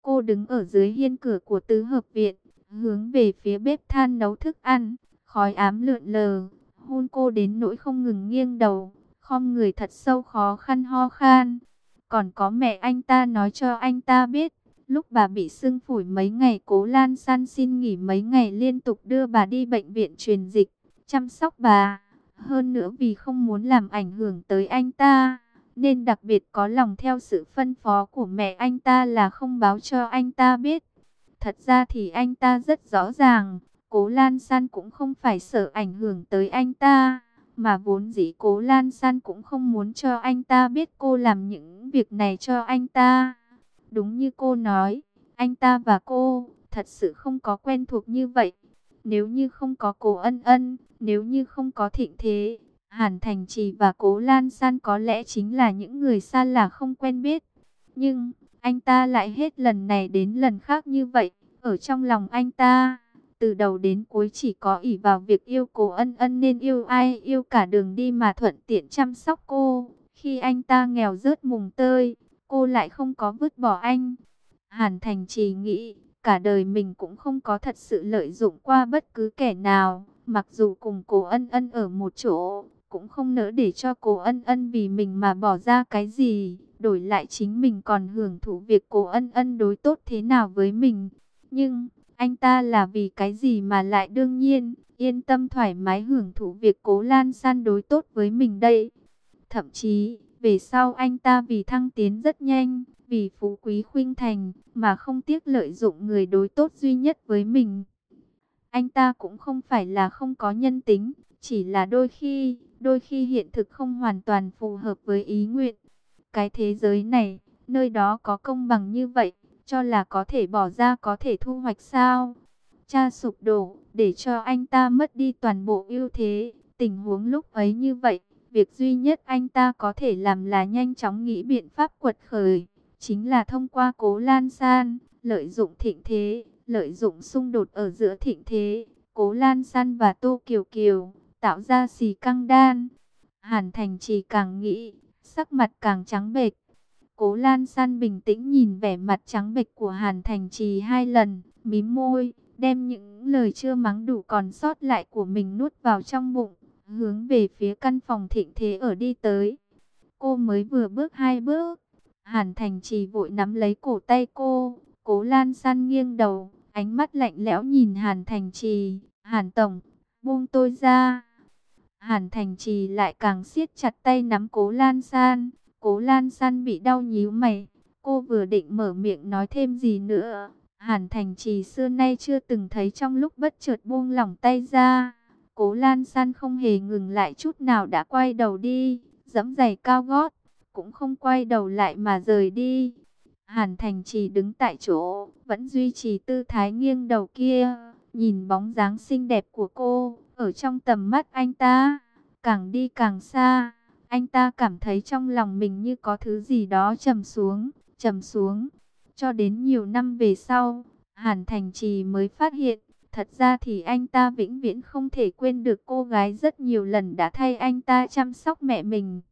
Cô đứng ở dưới hiên cửa của tứ hợp viện, hướng về phía bếp than nấu thức ăn, khói ám lượn lờ, hôn cô đến nỗi không ngừng nghiêng đầu, khom người thật sâu khó khăn ho khan. Còn có mẹ anh ta nói cho anh ta biết, lúc bà bị sưng phổi mấy ngày, Cố Lan San xin nghỉ mấy ngày liên tục đưa bà đi bệnh viện truyền dịch, chăm sóc bà. Hơn nữa vì không muốn làm ảnh hưởng tới anh ta, nên đặc biệt có lòng theo sự phân phó của mẹ anh ta là không báo cho anh ta biết. Thật ra thì anh ta rất rõ ràng, Cố Lan San cũng không phải sợ ảnh hưởng tới anh ta, mà vốn dĩ Cố Lan San cũng không muốn cho anh ta biết cô làm những việc này cho anh ta. Đúng như cô nói, anh ta và cô thật sự không có quen thuộc như vậy. Nếu như không có Cố Ân Ân, nếu như không có Thịnh Thế, Hàn Thành Trì và Cố Lan San có lẽ chính là những người xa lạ không quen biết. Nhưng anh ta lại hết lần này đến lần khác như vậy. Ở trong lòng anh ta, từ đầu đến cuối chỉ có ỷ vào việc yêu Cố Ân Ân nên yêu ai yêu cả đường đi mà thuận tiện chăm sóc cô. Khi anh ta nghèo rớt mùng tơi, cô lại không có vứt bỏ anh. Hàn Thành Trì nghĩ, cả đời mình cũng không có thật sự lợi dụng qua bất cứ kẻ nào. Mặc dù cùng Cố Ân Ân ở một chỗ, cũng không nỡ để cho Cố Ân Ân vì mình mà bỏ ra cái gì. Đổi lại chính mình còn hưởng thụ việc Cố Ân Ân đối tốt thế nào với mình. Nhưng, anh ta là vì cái gì mà lại đương nhiên, yên tâm thoải mái hưởng thụ việc Cố Lan San đối tốt với mình đây. Thậm chí, về sau anh ta vì thăng tiến rất nhanh, vì phú quý khuynh thành, mà không tiếc lợi dụng người đối tốt duy nhất với mình. Anh ta cũng không phải là không có nhân tính, chỉ là đôi khi, đôi khi hiện thực không hoàn toàn phù hợp với ý nguyện. Cái thế giới này, nơi đó có công bằng như vậy, cho là có thể bỏ ra có thể thu hoạch sao? Cha sụp đổ, để cho anh ta mất đi toàn bộ ưu thế. Tình huống lúc ấy như vậy, việc duy nhất anh ta có thể làm là nhanh chóng nghĩ biện pháp quật khởi. Chính là thông qua Cố Lan San, lợi dụng thịnh thế, lợi dụng xung đột ở giữa thịnh thế, Cố Lan San và Tô Kiều Kiều, tạo ra xì căng đan. Hàn Thành Trì càng nghĩ, sắc mặt càng trắng bệch. Cố Lan San bình tĩnh nhìn vẻ mặt trắng bệch của Hàn Thành Trì hai lần, mím môi, đem những lời chưa mắng đủ còn sót lại của mình nuốt vào trong bụng, hướng về phía căn phòng thịnh thế ở đi tới. Cô mới vừa bước hai bước, Hàn Thành Trì vội nắm lấy cổ tay cô. Cố Lan San nghiêng đầu, ánh mắt lạnh lẽo nhìn Hàn Thành Trì. Hàn Tổng, buông tôi ra. Hàn Thành Trì lại càng siết chặt tay nắm Cố Lan San. Cố Lan San bị đau nhíu mày. Cô vừa định mở miệng nói thêm gì nữa. Hàn Thành Trì xưa nay chưa từng thấy trong lúc bất chợt buông lỏng tay ra. Cố Lan San không hề ngừng lại chút nào đã quay đầu đi, giẫm giày cao gót, cũng không quay đầu lại mà rời đi. Hàn Thành Trì đứng tại chỗ, vẫn duy trì tư thái nghiêng đầu kia, nhìn bóng dáng xinh đẹp của cô, ở trong tầm mắt anh ta, càng đi càng xa. Anh ta cảm thấy trong lòng mình như có thứ gì đó trầm xuống, trầm xuống. Cho đến nhiều năm về sau, Hàn Thành Trì mới phát hiện, thật ra thì anh ta vĩnh viễn không thể quên được cô gái rất nhiều lần đã thay anh ta chăm sóc mẹ mình.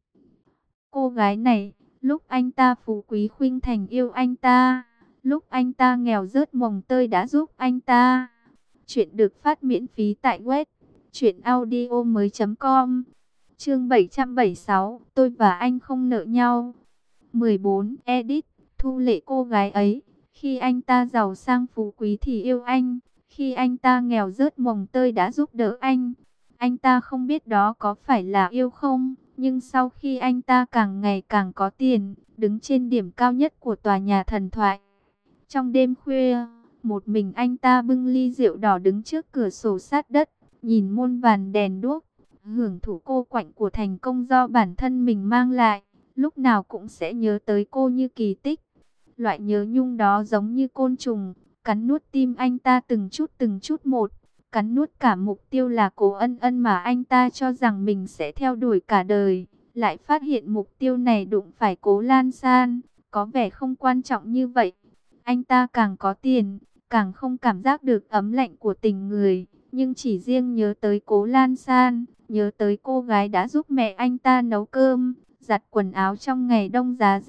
Cô gái này, lúc anh ta phú quý khuynh thành yêu anh ta, lúc anh ta nghèo rớt mồng tơi đã giúp anh ta. Chuyện được phát miễn phí tại web truyện audio mới chấm com. Chương bảy trăm bảy mươi sáu, tôi và anh không nợ nhau. mười bốn, edit, Thu Lệ. Cô gái ấy, khi anh ta giàu sang phú quý thì yêu anh, khi anh ta nghèo rớt mồng tơi đã giúp đỡ anh. Anh ta không biết đó có phải là yêu không, nhưng sau khi anh ta càng ngày càng có tiền, đứng trên điểm cao nhất của tòa nhà thần thoại, trong đêm khuya, một mình anh ta bưng ly rượu đỏ đứng trước cửa sổ sát đất, nhìn muôn vàn đèn đuốc, hưởng thụ cô quạnh của thành công do bản thân mình mang lại, lúc nào cũng sẽ nhớ tới cô như kỳ tích. Loại nhớ nhung đó giống như côn trùng, cắn nuốt tim anh ta từng chút từng chút một, cắn nuốt cả mục tiêu là Cố Ân Ân mà anh ta cho rằng mình sẽ theo đuổi cả đời. Lại phát hiện mục tiêu này đụng phải Cố Lan San, có vẻ không quan trọng như vậy. Anh ta càng có tiền, càng không cảm giác được ấm lạnh của tình người, nhưng chỉ riêng nhớ tới Cố Lan San, nhớ tới cô gái đã giúp mẹ anh ta nấu cơm, giặt quần áo trong ngày đông giá rét,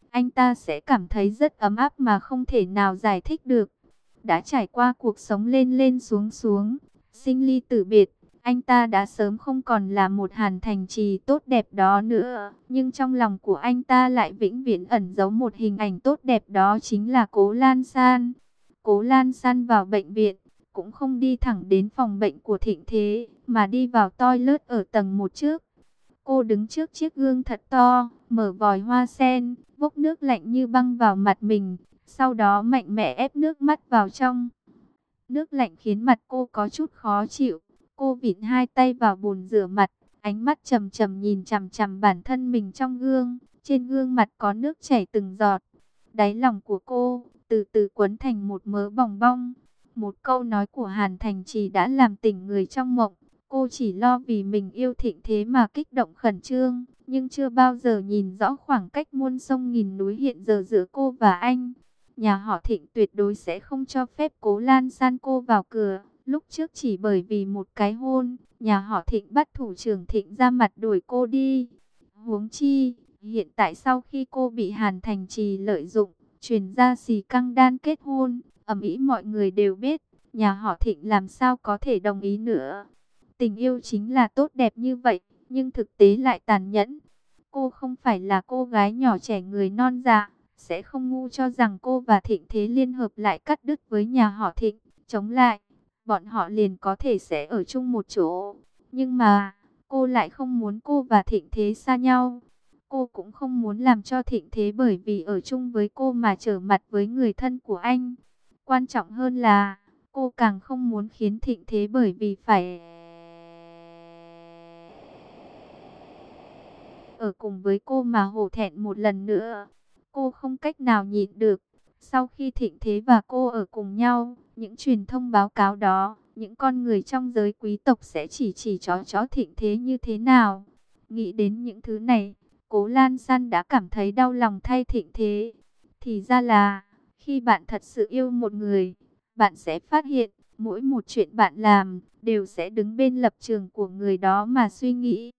anh ta sẽ cảm thấy rất ấm áp mà không thể nào giải thích được. Đã trải qua cuộc sống lên lên xuống xuống, sinh ly tử biệt, anh ta đã sớm không còn là một Hàn Thành Trì tốt đẹp đó nữa. Nhưng trong lòng của anh ta lại vĩnh viễn ẩn giấu một hình ảnh tốt đẹp, đó chính là Cố Lan San. Cố Lan San vào bệnh viện, cũng không đi thẳng đến phòng bệnh của Thịnh Thế, mà đi vào toilet ở tầng một trước. Cô đứng trước chiếc gương thật to, mở vòi hoa sen, vốc nước lạnh như băng vào mặt mình, sau đó mạnh mẽ ép nước mắt vào trong. Nước lạnh khiến mặt cô có chút khó chịu. Cô vịn hai tay vào bồn rửa mặt, ánh mắt trầm trầm nhìn chằm chằm bản thân mình trong gương. Trên gương mặt có nước chảy từng giọt. Đáy lòng của cô từ từ quấn thành một mớ bòng bong. Một câu nói của Hàn Thành Trì đã làm tỉnh người trong mộng. Cô chỉ lo vì mình yêu Thịnh Thế mà kích động khẩn trương, nhưng chưa bao giờ nhìn rõ khoảng cách muôn sông nghìn núi hiện giờ giữa cô và anh. Nhà họ Thịnh tuyệt đối sẽ không cho phép Cố Lan San cô vào cửa. Lúc trước chỉ bởi vì một cái hôn, nhà họ Thịnh bắt thủ trưởng Thịnh ra mặt đuổi cô đi. Huống chi, hiện tại sau khi cô bị Hàn Thành Trì lợi dụng, truyền ra xì căng đan kết hôn, ầm ĩ mọi người đều biết, nhà họ Thịnh làm sao có thể đồng ý nữa. Tình yêu chính là tốt đẹp như vậy, nhưng thực tế lại tàn nhẫn. Cô không phải là cô gái nhỏ trẻ người non dạ, sẽ không ngu cho rằng cô và Thịnh Thế liên hợp lại cắt đứt với nhà họ Thịnh, chống lại, bọn họ liền có thể sẽ ở chung một chỗ. Nhưng mà, cô lại không muốn cô và Thịnh Thế xa nhau. Cô cũng không muốn làm cho Thịnh Thế bởi vì ở chung với cô mà trở mặt với người thân của anh. Quan trọng hơn là, cô càng không muốn khiến Thịnh Thế bởi vì phải ở cùng với cô mà hổ thẹn một lần nữa. Cô không cách nào nhịn được. Sau khi Thịnh Thế và cô ở cùng nhau, những truyền thông báo cáo đó, những con người trong giới quý tộc sẽ chỉ chỉ chó chó Thịnh Thế như thế nào. Nghĩ đến những thứ này, Cố Lan San đã cảm thấy đau lòng thay Thịnh Thế. Thì ra là, khi bạn thật sự yêu một người, bạn sẽ phát hiện, mỗi một chuyện bạn làm, đều sẽ đứng bên lập trường của người đó mà suy nghĩ.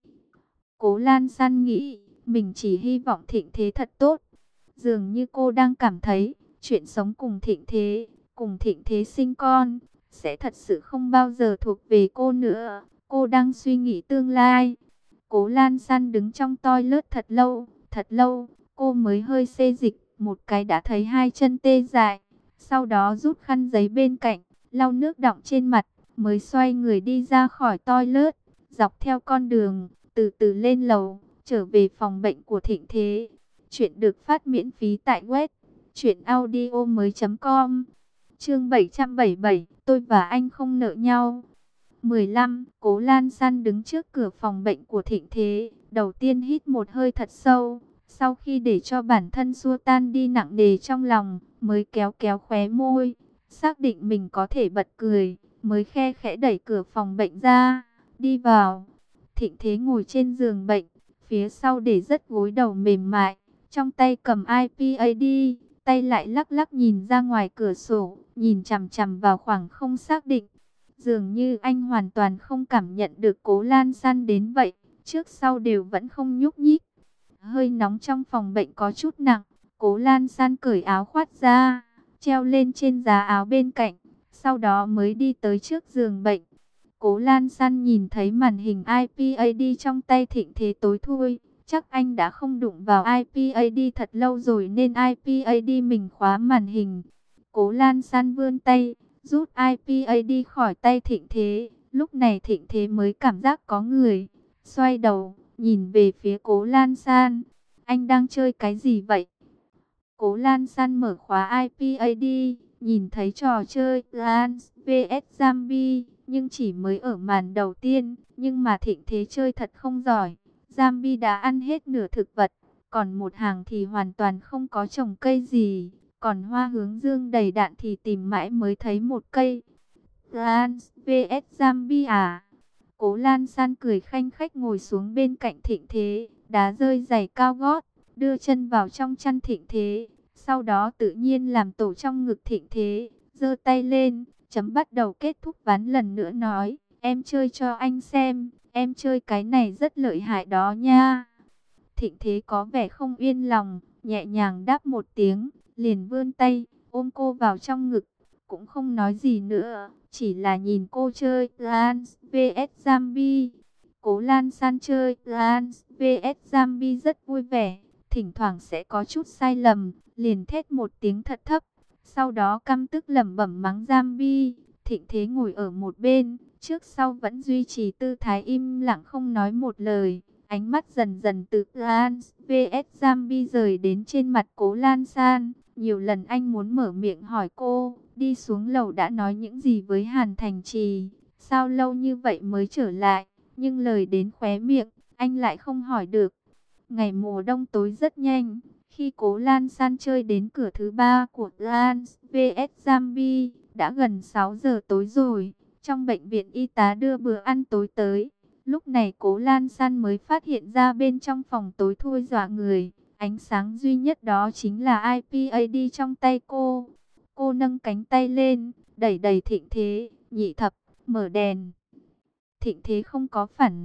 Cố Lan San nghĩ, mình chỉ hy vọng Thịnh Thế thật tốt. Dường như cô đang cảm thấy, chuyện sống cùng Thịnh Thế, cùng Thịnh Thế sinh con, sẽ thật sự không bao giờ thuộc về cô nữa. Cô đang suy nghĩ tương lai. Cố Lan San đứng trong toilet thật lâu, thật lâu, cô mới hơi xê dịch, một cái đã thấy hai chân tê dại. Sau đó rút khăn giấy bên cạnh, lau nước đọng trên mặt, mới xoay người đi ra khỏi toilet, dọc theo con đường, từ từ lên lầu, trở về phòng bệnh của Thịnh Thế. Chuyện được phát miễn phí tại web truyện audio mới chấm com. Chương bảy trăm bảy mươi bảy, tôi và anh không nợ nhau. mười lăm, Cố Lan San đứng trước cửa phòng bệnh của Thịnh Thế, đầu tiên hít một hơi thật sâu, sau khi để cho bản thân xua tan đi nặng nề trong lòng, mới kéo kéo khóe môi, xác định mình có thể bật cười, mới khe khẽ đẩy cửa phòng bệnh ra, đi vào. Thịnh Thế ngồi trên giường bệnh, phía sau để rất gối đầu mềm mại, trong tay cầm iPad, tay lại lắc lắc nhìn ra ngoài cửa sổ, nhìn chằm chằm vào khoảng không xác định. Dường như anh hoàn toàn không cảm nhận được Cố Lan San đến vậy, trước sau đều vẫn không nhúc nhích. Hơi nóng trong phòng bệnh có chút nặng, Cố Lan San cởi áo khoác ra, treo lên trên giá áo bên cạnh, sau đó mới đi tới trước giường bệnh. Cố Lan San nhìn thấy màn hình iPad trong tay Thịnh Thế tối thui, chắc anh đã không đụng vào iPad thật lâu rồi nên iPad mình khóa màn hình. Cố Lan San vươn tay, rút iPad khỏi tay Thịnh Thế, lúc này Thịnh Thế mới cảm giác có người, xoay đầu, nhìn về phía Cố Lan San. Anh đang chơi cái gì vậy? Cố Lan San mở khóa iPad, nhìn thấy trò chơi Plants vs Zombie, nhưng chỉ mới ở màn đầu tiên, nhưng mà Thịnh Thế chơi thật không giỏi. Zombie đã ăn hết nửa thực vật, còn một hàng thì hoàn toàn không có trồng cây gì, còn hoa hướng dương đầy đạn thì tìm mãi mới thấy một cây. Plants vs Zombie à? Cố Lan San cười khanh khách ngồi xuống bên cạnh Thịnh Thế, đá rơi giày cao gót, đưa chân vào trong chăn Thịnh Thế, sau đó tự nhiên làm tổ trong ngực Thịnh Thế, giơ tay lên, chấm bắt đầu kết thúc ván lần nữa nói, em chơi cho anh xem, em chơi cái này rất lợi hại đó nha. Thịnh Thế có vẻ không yên lòng, nhẹ nhàng đáp một tiếng, liền vươn tay, ôm cô vào trong ngực, cũng không nói gì nữa, chỉ là nhìn cô chơi Plants vs Zombie. Cố Lan San chơi Plants vs Zombie rất vui vẻ, thỉnh thoảng sẽ có chút sai lầm, liền thét một tiếng thật thấp, sau đó căm tức lẩm bẩm mắng Zombie. Thịnh Thế ngồi ở một bên, trước sau vẫn duy trì tư thái im lặng không nói một lời. Ánh mắt dần dần từ Plants vs Zombie rời đến trên mặt Cố Lan San. Nhiều lần anh muốn mở miệng hỏi cô, đi xuống lầu đã nói những gì với Hàn Thành Trì, sao lâu như vậy mới trở lại, nhưng lời đến khóe miệng, anh lại không hỏi được. Ngày mùa đông tối rất nhanh, khi Cố Lan San chơi đến cửa thứ ba của Plants vs Zombie, đã gần sáu giờ tối rồi. Trong bệnh viện y tá đưa bữa ăn tối tới. Lúc này Cố Lan San mới phát hiện ra bên trong phòng tối thui dọa người. Ánh sáng duy nhất đó chính là i pê a đê trong tay cô. Cô nâng cánh tay lên, đẩy đẩy Thịnh Thế, Nhị Thập, mở đèn. Thịnh Thế không có phản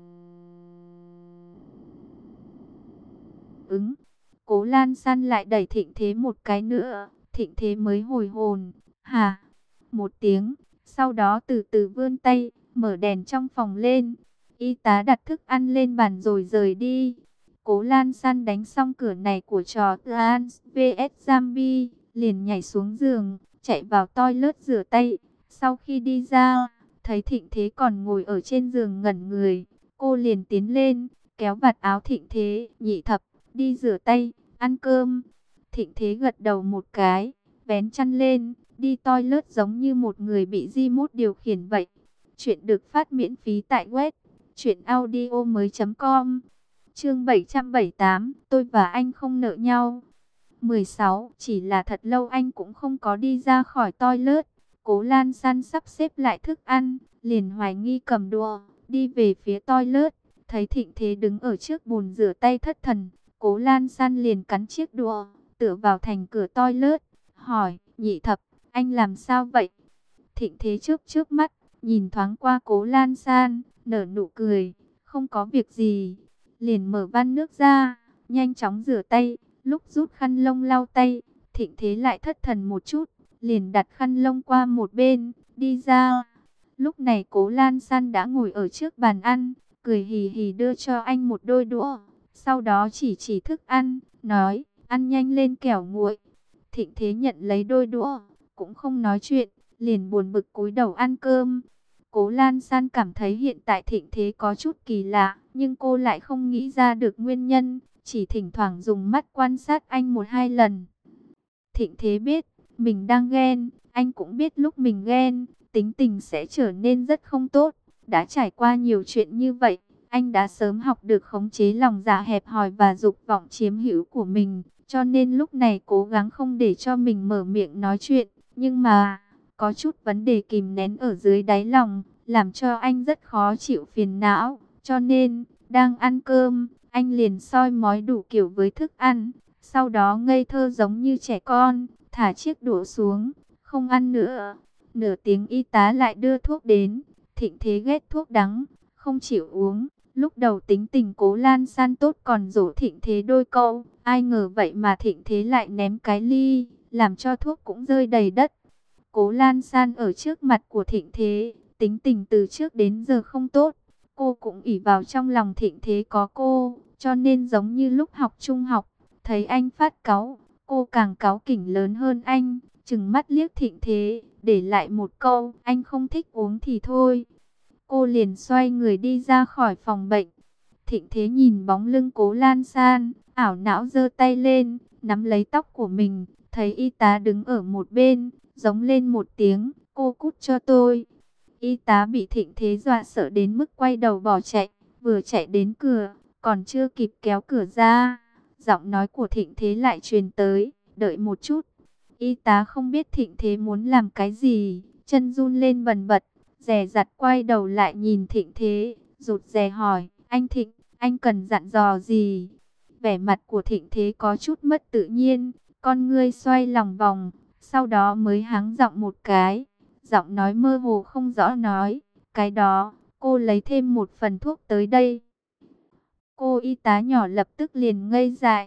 ứng. Cố Lan San lại đẩy Thịnh Thế một cái nữa. Thịnh Thế mới hồi hồn. Hà, một tiếng. Sau đó từ từ vươn tay, mở đèn trong phòng lên. Y tá đặt thức ăn lên bàn rồi rời đi. Cố Lan San đánh xong cửa này của trò Plants vs Zombie, liền nhảy xuống giường, chạy vào toilet rửa tay. Sau khi đi ra, thấy Thịnh Thế còn ngồi ở trên giường ngẩn người. Cô liền tiến lên, kéo vạt áo Thịnh Thế, Nhị Thập, đi rửa tay, ăn cơm. Thịnh Thế gật đầu một cái, vén chăn lên, đi toilet giống như một người bị remote điều khiển vậy. Chuyện được phát miễn phí tại web truyện audio mới chấm com. Chương bảy trăm bảy mươi tám, tôi và anh không nợ nhau. mười sáu, chỉ là thật lâu anh cũng không có đi ra khỏi toilet. Cố Lan San sắp xếp lại thức ăn, liền hoài nghi cầm đũa, đi về phía toilet, thấy Thịnh Thế đứng ở trước bồn rửa tay thất thần. Cố Lan San liền cắn chiếc đũa, tựa vào thành cửa toilet, hỏi, Nhị Thập, anh làm sao vậy? Thịnh Thế chớp chớp mắt, nhìn thoáng qua Cố Lan San, nở nụ cười, không có việc gì. Liền mở van nước ra, nhanh chóng rửa tay, lúc rút khăn lông lau tay, Thịnh Thế lại thất thần một chút, liền đặt khăn lông qua một bên, đi ra. Lúc này Cố Lan San đã ngồi ở trước bàn ăn, cười hì hì đưa cho anh một đôi đũa, sau đó chỉ chỉ thức ăn, nói, ăn nhanh lên kẻo nguội. Thịnh Thế nhận lấy đôi đũa, cũng không nói chuyện, liền buồn bực cúi đầu ăn cơm. Cố Lan San cảm thấy hiện tại Thịnh Thế có chút kỳ lạ, nhưng cô lại không nghĩ ra được nguyên nhân, chỉ thỉnh thoảng dùng mắt quan sát anh một hai lần. Thịnh Thế biết, mình đang ghen, anh cũng biết lúc mình ghen, tính tình sẽ trở nên rất không tốt. Đã trải qua nhiều chuyện như vậy, anh đã sớm học được khống chế lòng dạ hẹp hòi và dục vọng chiếm hữu của mình, cho nên lúc này cố gắng không để cho mình mở miệng nói chuyện, nhưng mà có chút vấn đề kìm nén ở dưới đáy lòng, làm cho anh rất khó chịu phiền não. Cho nên, đang ăn cơm, anh liền soi mói đủ kiểu với thức ăn, sau đó ngây thơ giống như trẻ con, thả chiếc đũa xuống, không ăn nữa. Nửa tiếng y tá lại đưa thuốc đến. Thịnh Thế ghét thuốc đắng, không chịu uống. Lúc đầu tính tình Cố Lan San tốt còn dỗ Thịnh Thế đôi câu, ai ngờ vậy mà Thịnh Thế lại ném cái ly, làm cho thuốc cũng rơi đầy đất. Cố Lan San ở trước mặt của Thịnh Thế, tính tình từ trước đến giờ không tốt. Cô cũng ỷ vào trong lòng Thịnh Thế có cô, cho nên giống như lúc học trung học, thấy anh phát cáu, cô càng cáu kỉnh lớn hơn anh, trừng mắt liếc Thịnh Thế, để lại một câu, anh không thích uống thì thôi. Cô liền xoay người đi ra khỏi phòng bệnh. Thịnh Thế nhìn bóng lưng Cố Lan San, ảo não giơ tay lên, nắm lấy tóc của mình, thấy y tá đứng ở một bên, giống lên một tiếng, cô cút cho tôi. Y tá bị Thịnh Thế dọa sợ đến mức quay đầu bỏ chạy, vừa chạy đến cửa, còn chưa kịp kéo cửa ra, giọng nói của Thịnh Thế lại truyền tới, đợi một chút. Y tá không biết Thịnh Thế muốn làm cái gì, chân run lên bần bật, dè dặt quay đầu lại nhìn Thịnh Thế, rụt rè hỏi, anh Thịnh, anh cần dặn dò gì? Vẻ mặt của Thịnh Thế có chút mất tự nhiên, con ngươi xoay lòng vòng, sau đó mới hắng giọng một cái, giọng nói mơ hồ không rõ nói, cái đó, cô lấy thêm một phần thuốc tới đây. Cô y tá nhỏ lập tức liền ngây dại,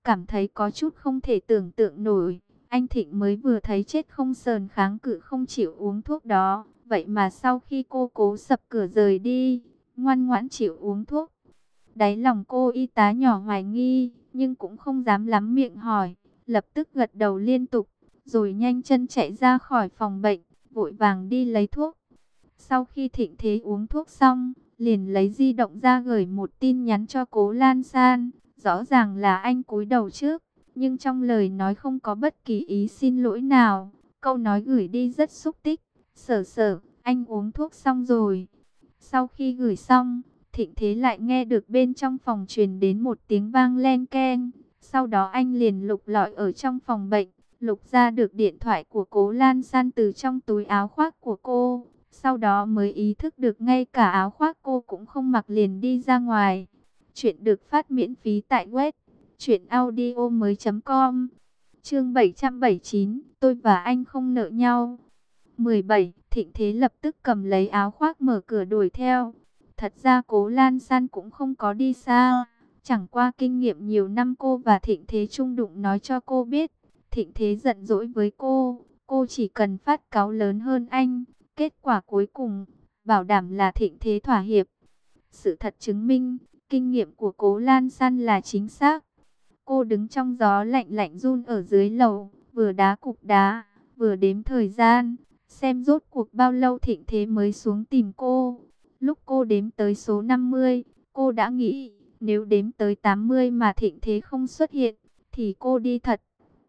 cảm thấy có chút không thể tưởng tượng nổi. Anh Thịnh mới vừa thấy chết không sờn kháng cự không chịu uống thuốc đó. Vậy mà sau khi cô cố sập cửa rời đi, ngoan ngoãn chịu uống thuốc. Đáy lòng cô y tá nhỏ hoài nghi, nhưng cũng không dám lắm miệng hỏi. Lập tức gật đầu liên tục, rồi nhanh chân chạy ra khỏi phòng bệnh, vội vàng đi lấy thuốc. Sau khi Thịnh Thế uống thuốc xong, liền lấy di động ra gửi một tin nhắn cho Cố Lan San. Rõ ràng là anh cúi đầu trước, nhưng trong lời nói không có bất kỳ ý xin lỗi nào. Câu nói gửi đi rất xúc tích. Sở sở, anh uống thuốc xong rồi. Sau khi gửi xong, Thịnh Thế lại nghe được bên trong phòng truyền đến một tiếng vang len keng. Sau đó anh liền lục lọi ở trong phòng bệnh, lục ra được điện thoại của Cố Lan San từ trong túi áo khoác của cô. Sau đó mới ý thức được ngay cả áo khoác cô cũng không mặc liền đi ra ngoài. Chuyện được phát miễn phí tại web truyện audio mới chấm com. Chương bảy trăm bảy mươi chín, tôi và anh không nợ nhau. mười bảy, Thịnh Thế lập tức cầm lấy áo khoác mở cửa đuổi theo. Thật ra Cố Lan San cũng không có đi xa. Chẳng qua kinh nghiệm nhiều năm cô và Thịnh Thế chung đụng nói cho cô biết. Thịnh Thế giận dỗi với cô, cô chỉ cần phát cáu lớn hơn anh. Kết quả cuối cùng, bảo đảm là Thịnh Thế thỏa hiệp. Sự thật chứng minh, kinh nghiệm của Cố Lan San là chính xác. Cô đứng trong gió lạnh lạnh run ở dưới lầu, vừa đá cục đá, vừa đếm thời gian, xem rốt cuộc bao lâu Thịnh Thế mới xuống tìm cô. Lúc cô đếm tới số năm mươi, cô đã nghĩ, nếu đếm tới tám mươi mà Thịnh Thế không xuất hiện, thì cô đi thật.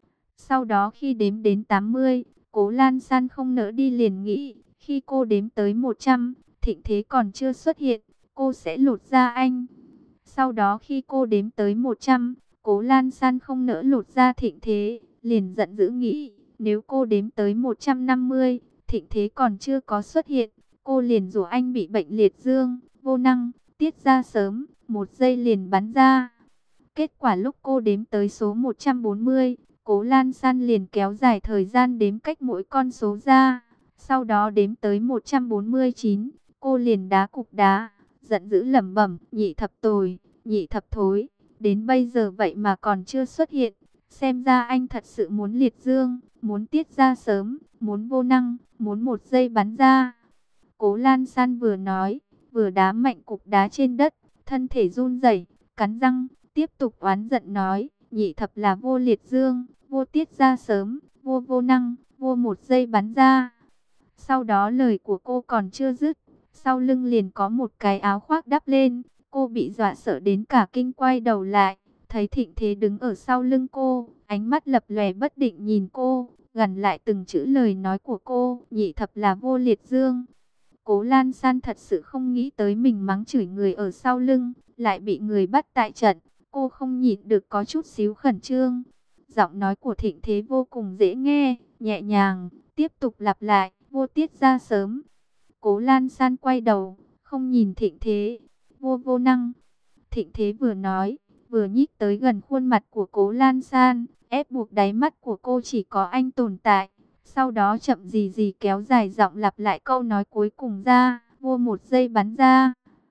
Sau đó khi đếm đến tám mươi, Cố Lan San không nỡ đi liền nghĩ, khi cô đếm tới một trăm, Thịnh Thế còn chưa xuất hiện, cô sẽ lột ra anh. Sau đó khi cô đếm tới một trăm, Cố Lan San không nỡ lột ra Thịnh Thế, liền giận dữ nghĩ, nếu cô đếm tới một trăm năm mươi, Thịnh Thế còn chưa có xuất hiện, cô liền rủ anh bị bệnh liệt dương, vô năng, tiết ra sớm, một giây liền bắn ra. Kết quả lúc cô đếm tới số một trăm bốn mươi, Cố Lan San liền kéo dài thời gian đếm cách mỗi con số ra. Sau đó đếm tới một trăm bốn mươi chín, cô liền đá cục đá, giận dữ lẩm bẩm, nhị thập tồi, nhị thập thối, đến bây giờ vậy mà còn chưa xuất hiện. Xem ra anh thật sự muốn liệt dương, muốn tiết ra sớm, muốn vô năng, muốn một giây bắn ra. Cố Lan San vừa nói, vừa đá mạnh cục đá trên đất, thân thể run rẩy, cắn răng, tiếp tục oán giận nói, nhị thập là vô liệt dương, vô tiết ra sớm, vô vô năng, vô một giây bắn ra. Sau đó lời của cô còn chưa dứt, sau lưng liền có một cái áo khoác đắp lên, cô bị dọa sợ đến cả kinh quay đầu lại, thấy Thịnh Thế đứng ở sau lưng cô, ánh mắt lập lòe bất định nhìn cô, gằn lại từng chữ lời nói của cô, nhị thập là vô liệt dương. Cố Lan San thật sự không nghĩ tới mình mắng chửi người ở sau lưng, lại bị người bắt tại trận, cô không nhịn được có chút xíu khẩn trương. Giọng nói của Thịnh Thế vô cùng dễ nghe, nhẹ nhàng, tiếp tục lặp lại, vô tiết ra sớm. Cố Lan San quay đầu, không nhìn Thịnh Thế, vô vô năng. Thịnh Thế vừa nói, vừa nhích tới gần khuôn mặt của Cố Lan San, ép buộc đáy mắt của cô chỉ có anh tồn tại. Sau đó chậm gì gì kéo dài giọng lặp lại câu nói cuối cùng ra, vô một giây bắn ra.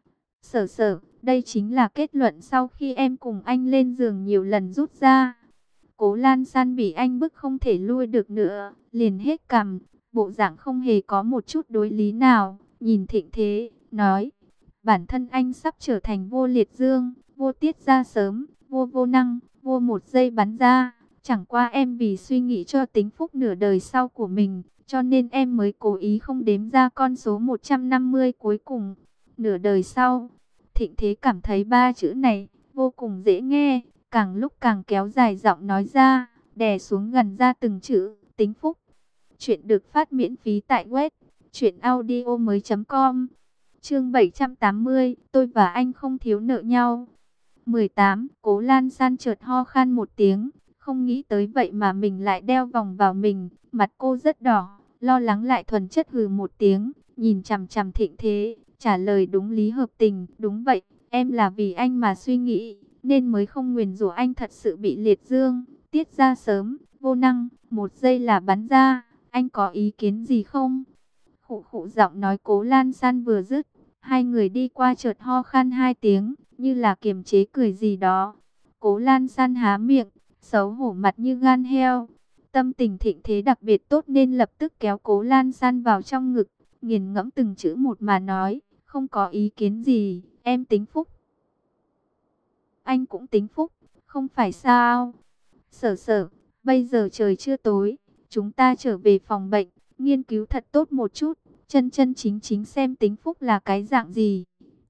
Sở sở, đây chính là kết luận sau khi em cùng anh lên giường nhiều lần rút ra. Cố Lan San bị anh bức không thể lui được nữa, liền hết cằm, bộ dạng không hề có một chút đối lý nào, nhìn Thịnh Thế, nói, bản thân anh sắp trở thành vô liệt dương, vô tiết ra sớm, vô vô năng, vô một giây bắn ra, chẳng qua em vì suy nghĩ cho tính phúc nửa đời sau của mình, cho nên em mới cố ý không đếm ra con số một trăm năm mươi cuối cùng, nửa đời sau. Thịnh Thế cảm thấy ba chữ này vô cùng dễ nghe, càng lúc càng kéo dài giọng nói ra, đè xuống gần ra từng chữ, tính phúc. Chuyện được phát miễn phí tại web truyện audio mới chấm com. Chương bảy trăm tám mươi, tôi và anh không thiếu nợ nhau. mười tám, Cố Lan San chợt ho khan một tiếng, không nghĩ tới vậy mà mình lại đeo vòng vào mình, mặt cô rất đỏ, lo lắng lại thuần chất hừ một tiếng, nhìn chằm chằm Thịnh Thế, trả lời đúng lý hợp tình, đúng vậy, em là vì anh mà suy nghĩ, nên mới không nguyền rủa anh thật sự bị liệt dương, tiết ra sớm, vô năng, một giây là bắn ra, anh có ý kiến gì không? Khụ khụ giọng nói Cố Lan San vừa dứt, hai người đi qua chợt ho khan hai tiếng, như là kiềm chế cười gì đó. Cố Lan San há miệng, xấu hổ mặt như gan heo. Tâm tình Thịnh Thế đặc biệt tốt nên lập tức kéo Cố Lan San vào trong ngực, nghiền ngẫm từng chữ một mà nói, không có ý kiến gì, em tính phúc. Anh cũng tính phúc, không phải sao? Sở sở, bây giờ trời chưa tối, chúng ta trở về phòng bệnh, nghiên cứu thật tốt một chút, chân chân chính chính xem tính phúc là cái dạng gì.